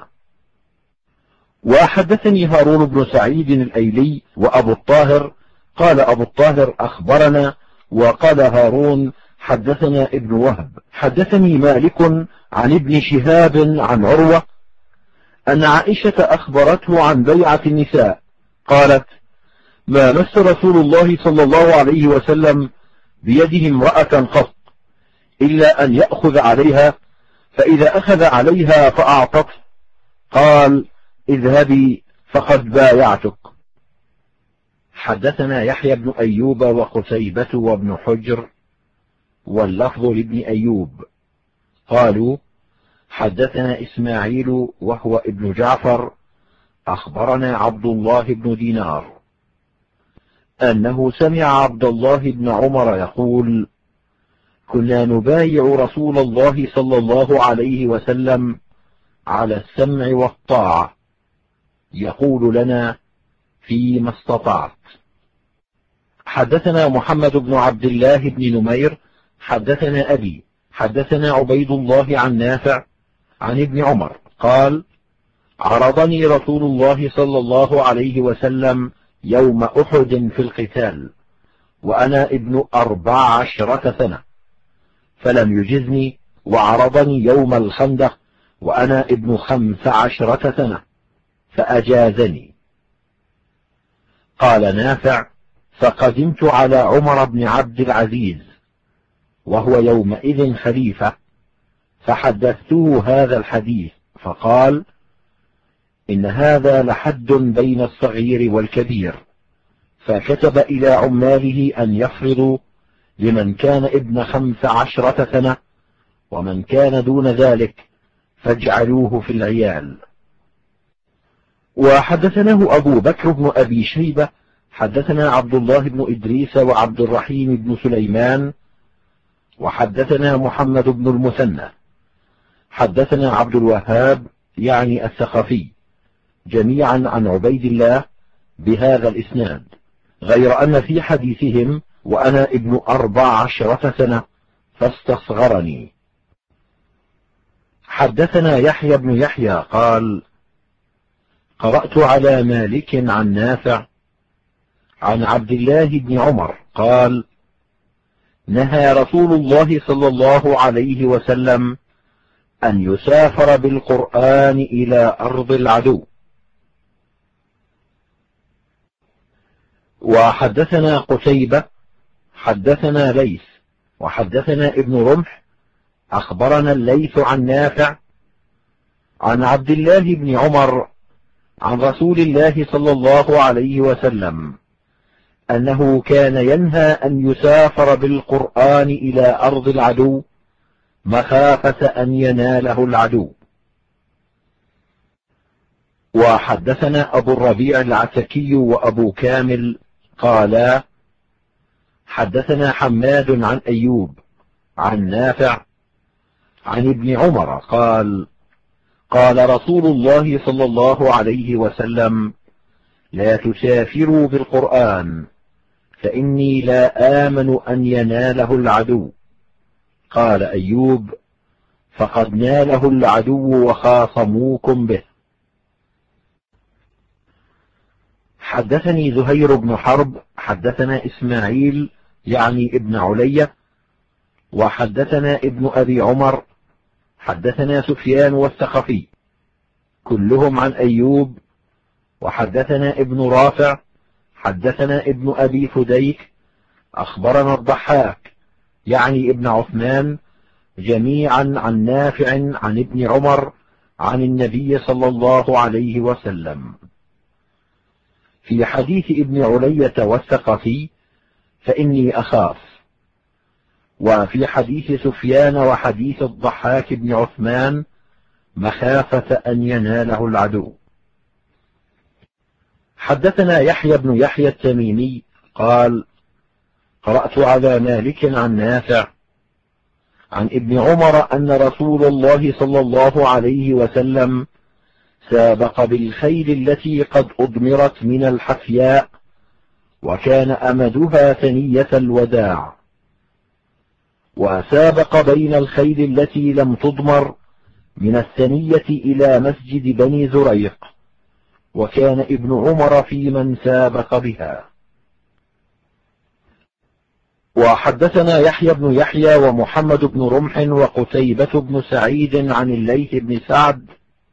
وحدثني هارون بن سعيد الأيلي وأبو الطاهر قال أبو الطاهر أخبرنا، وقال هارون حدثنا ابن وهب. حدثني مالك عن ابن شهاب عن عروة أن عائشة أخبرته عن بيعة النساء قالت: ما مس رسول الله صلى الله عليه وسلم بيده امرأة قط إلا أن يأخذ عليها، فإذا أخذ عليها فأعطته قال: اذهبي فقد بايعتك. حدثنا يحيى بن أيوب وقتيبة وابن حجر واللفظ لابن أيوب قالوا: حدثنا إسماعيل وهو ابن جعفر أخبرنا عبد الله بن دينار أنه سمع عبد الله بن عمر يقول: كنا نبايع رسول الله صلى الله عليه وسلم على السمع والطاعة، يقول لنا: فيما استطعت. حدثنا محمد بن عبد الله بن نمير حدثنا أبي حدثنا عبيد الله عن نافع عن ابن عمر قال: عرضني رسول الله صلى الله عليه وسلم يوم أحد في القتال وأنا ابن 14 سنة فلم يجزني، وعرضني يوم الخندق وأنا ابن 15 سنة فأجازني. قال نافع: فقدمت على عمر بن عبد العزيز وهو يومئذ خليفة فحدثته هذا الحديث، فقال: إن هذا لحد بين الصغير والكبير، فكتب إلى عماله أن يفرضوا لمن كان ابن 15 سنة، ومن كان دون ذلك فاجعلوه في العيال. وحدثناه أبو بكر بن أبي شيبة حدثنا عبد الله بن إدريس وعبد الرحيم بن سليمان وحدثنا محمد بن المثنى حدثنا عبد الوهاب يعني الثقفي جميعا عن عبيد الله بهذا الإسناد، غير أن في حديثهم وأنا ابن 14 سنة فاستصغرني. حدثنا يحيى بن يحيى قال: قرأت على مالك عن نافع عن عبد الله بن عمر قال: نهى رسول الله صلى الله عليه وسلم أن يسافر بالقرآن إلى أرض العدو. وحدثنا قتيبة حدثنا ليث وحدثنا ابن رمح أخبرنا الليث عن نافع عن عبد الله بن عمر عن رسول الله صلى الله عليه وسلم أنه كان ينهى أن يسافر بالقرآن إلى أرض العدو مخافة أن يناله العدو. وحدثنا أبو الربيع العتكي وأبو كامل قالا حدثنا حماد عن أيوب عن نافع عن ابن عمر قال قال رسول الله صلى الله عليه وسلم لا تسافروا بالقرآن فإني لا آمن أن يناله العدو. قال أيوب فقد ناله العدو وخاصموكم به. حدثني زهير بن حرب حدثنا إسماعيل يعني ابن علية وحدثنا ابن أبي عمر حدثنا سفيان والثقفي كلهم عن أيوب وحدثنا ابن رافع حدثنا ابن أبي فديك أخبرنا الضحاك يعني ابن عثمان جميعا عن نافع عن ابن عمر عن النبي صلى الله عليه وسلم. في حديث ابن علية والثقفي فإني أخاف، وفي حديث سفيان وحديث الضحاك بن عثمان مخافة أن يناله العدو. حدثنا يحيى بن يحيى التميمي قال قرأت على مالك عن نافع عن ابن عمر أن رسول الله صلى الله عليه وسلم سابق بالخيل التي قد أضمرت من الحفياء وكان أمدها ثنية الوداع، وسابق بين الخيل التي لم تضمر من الثنية إلى مسجد بني زريق، وكان ابن عمر في من سابق بها. وحدثنا يحيى بن يحيى ومحمد بن رمح وقتيبة بن سعيد عن الليث بن سعد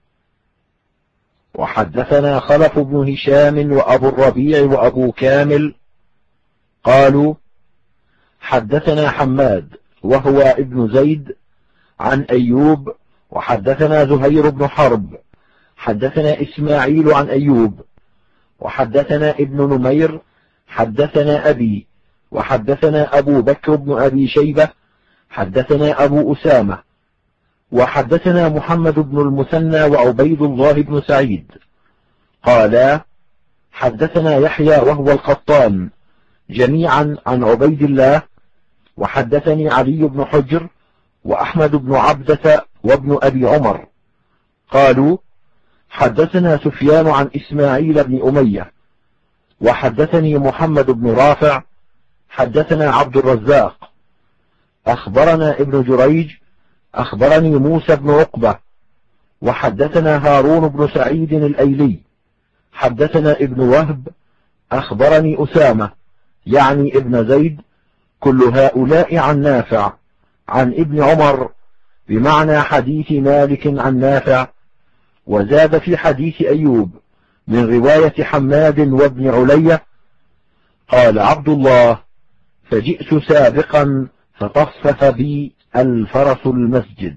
وحدثنا خلف بن هشام وأبو الربيع وأبو كامل قالوا حدثنا حماد وهو ابن زيد عن أيوب وحدثنا زهير بن حرب حدثنا إسماعيل عن أيوب وحدثنا ابن نمير حدثنا أبي وحدثنا أبو بكر بن أبي شيبة حدثنا أبو أسامة وحدثنا محمد بن المثنى وعبيد الله بن سعيد قالا حدثنا يحيى وهو القطان جميعا عن عبيد الله وحدثني علي بن حجر وأحمد بن عبدة وابن أبي عمر قالوا حدثنا سفيان عن إسماعيل بن أمية وحدثني محمد بن رافع حدثنا عبد الرزاق أخبرنا ابن جريج أخبرني موسى بن عقبة وحدثنا هارون بن سعيد الأيلي حدثنا ابن وهب أخبرني أسامة يعني ابن زيد كل هؤلاء عن نافع عن ابن عمر بمعنى حديث مالك عن نافع، وزاد في حديث أيوب من رواية حماد وابن علية قال عبد الله فجئت سابقا فطفف بي الفرس المسجد.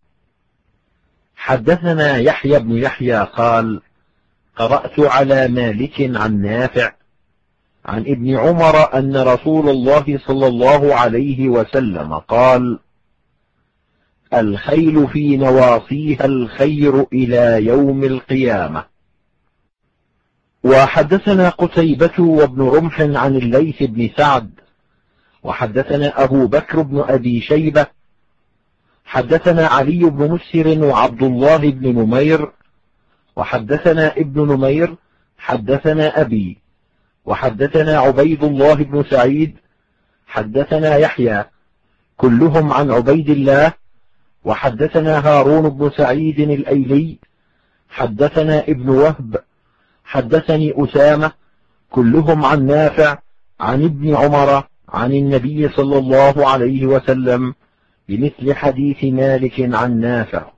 حدثنا يحيى بن يحيى قال قرأت على مالك عن نافع عن ابن عمر أن رسول الله صلى الله عليه وسلم قال الخيل في نواصيها الخير إلى يوم القيامة. وحدثنا قتيبة وابن رمح عن الليث بن سعد وحدثنا أبو بكر بن أبي شيبة حدثنا علي بن مسهر وعبد الله بن نمير وحدثنا ابن نمير حدثنا أبي وحدثنا عبيد الله بن سعيد حدثنا يحيى كلهم عن عبيد الله وحدثنا هارون بن سعيد الأيلي حدثنا ابن وهب حدثني أسامة كلهم عن نافع عن ابن عمر عن النبي صلى الله عليه وسلم بمثل حديث مالك عن نافع.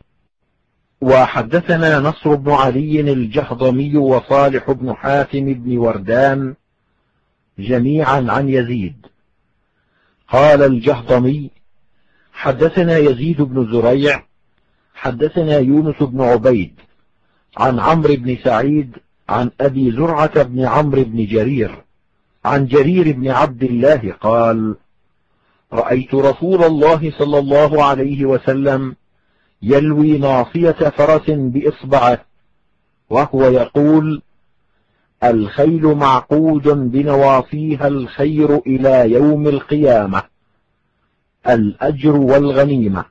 وحدثنا نصر بن علي الجهضمي وصالح بن حاتم بن وردان جميعا عن يزيد قال الجهضمي حدثنا يزيد بن زريع حدثنا يونس بن عبيد عن عمرو بن سعيد عن أبي زرعة بن عمرو بن جرير عن جرير بن عبد الله قال رأيت رسول الله صلى الله عليه وسلم يلوي ناصية فرس بإصبعه وهو يقول: الخيل معقود بنواصيها الخير إلى يوم القيامة، الأجر والغنيمة.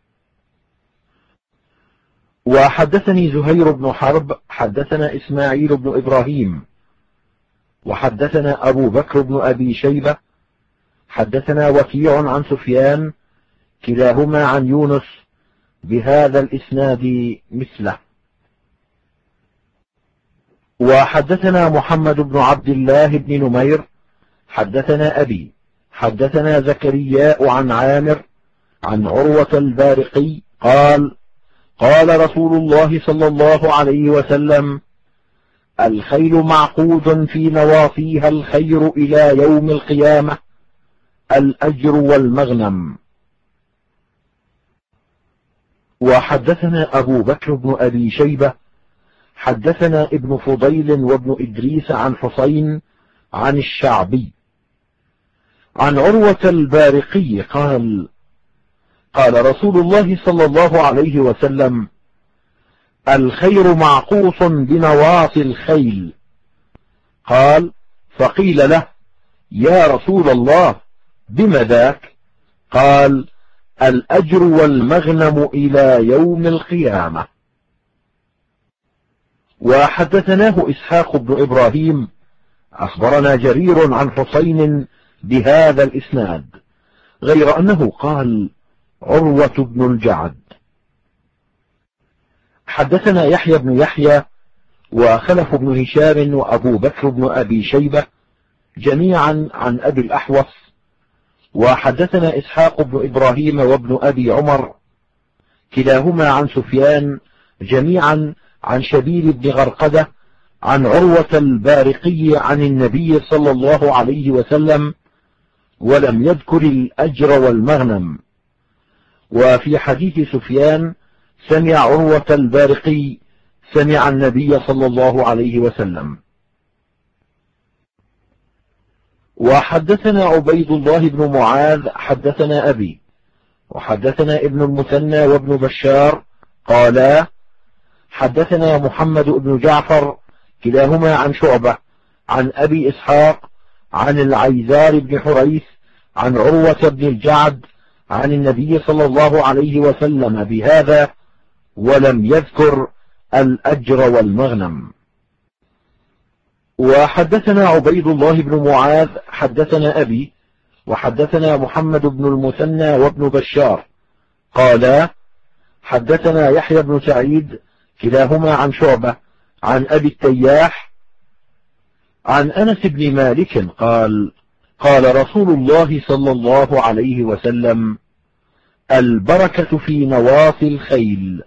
وحدثني زهير بن حرب حدثنا إسماعيل بن إبراهيم وحدثنا أبو بكر بن أبي شيبة حدثنا وكيع عن سفيان كلاهما عن يونس بهذا الإسناد مثله. وحدثنا محمد بن عبد الله بن نمير حدثنا أبي حدثنا زكرياء عن عامر عن عروة البارقي قال: قال رسول الله صلى الله عليه وسلم: الخيل معقود في نواصيها الخير إلى يوم القيامة، الأجر والمغنم. وحدثنا أبو بكر بن أبي شيبة حدثنا ابن فضيل وابن إدريس عن حسين عن الشعبي عن عروة البارقي قال: قال رسول الله صلى الله عليه وسلم: الخير معقوص بنواصي الخيل. قال: فقيل له: يا رسول الله، بم ذاك؟ قال: الأجر والمغنم إلى يوم القيامة. وحدثناه إسحاق بن إبراهيم أخبرنا جرير عن حسين بهذا الإسناد، غير أنه قال: عروة بن الجعد. حدثنا يحيى بن يحيى وخلف بن هشام وأبو بكر بن أبي شيبة جميعا عن أبي الأحوص. وحدثنا إسحاق بن إبراهيم وابن أبي عمر كلاهما عن سفيان جميعا عن شبيل بن غرقدة عن عروة البارقي عن النبي صلى الله عليه وسلم، ولم يذكر الأجر والمغنم. وفي حديث سفيان: سمع عروة البارقي سمع النبي صلى الله عليه وسلم. وحدثنا عبيد الله بن معاذ حدثنا أبي وحدثنا ابن المثنى وابن بشار قالا: حدثنا محمد بن جعفر كلاهما عن شعبة عن أبي إسحاق عن العيزار بن حريث عن عروة بن الجعد عن النبي صلى الله عليه وسلم بهذا، ولم يذكر الأجر والمغنم. وحدثنا عبيد الله بن معاذ حدثنا أبي وحدثنا محمد بن المثنى وابن بشار قالا: حدثنا يحيى بن سعيد كلاهما عن شعبة عن أبي التياح عن أنس بن مالك قال: قال رسول الله صلى الله عليه وسلم: البركة في نواصي الخيل.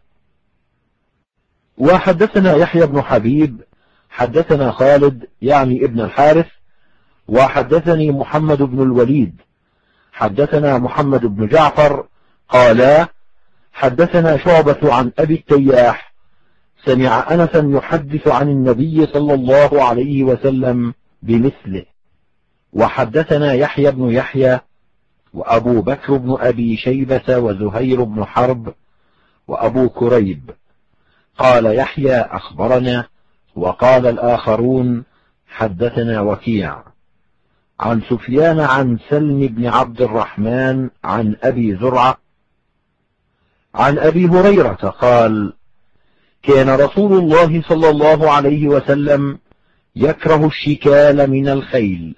وحدثنا يحيى بن حبيب حدثنا خالد يعني ابن الحارث وحدثني محمد بن الوليد حدثنا محمد بن جعفر قالا: حدثنا شعبة عن أبي التياح سمع أنسا يحدث عن النبي صلى الله عليه وسلم بمثله. وحدثنا يحيى بن يحيى وأبو بكر بن أبي شيبة وزهير بن حرب وأبو كريب. قال يحيى: أخبرنا. وقال الآخرون: حدثنا وكيع عن سفيان عن سلم بن عبد الرحمن عن أبي زرعة عن أبي هريرة قال: كان رسول الله صلى الله عليه وسلم يكره الشكال من الخيل.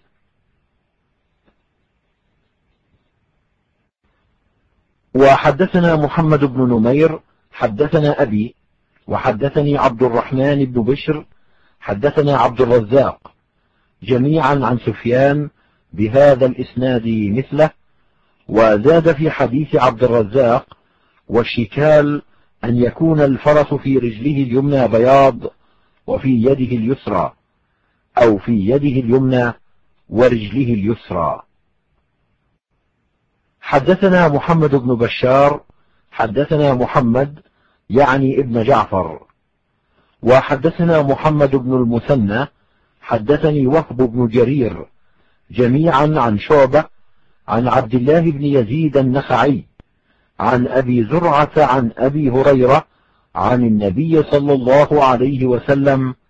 وحدثنا محمد بن نمير حدثنا أبي وحدثني عبد الرحمن بن بشر حدثنا عبد الرزاق جميعا عن سفيان بهذا الإسناد مثله. وزاد في حديث عبد الرزاق: والشكال أن يكون الفرس في رجله اليمنى بياض وفي يده اليسرى، أو في يده اليمنى ورجله اليسرى. حدثنا محمد بن بشار حدثنا محمد يعني ابن جعفر. وحدثنا محمد بن المثنى حدثني وهب بن جرير جميعا عن شعبة عن عبد الله بن يزيد النخعي عن أبي زرعة عن أبي هريرة عن النبي صلى الله عليه وسلم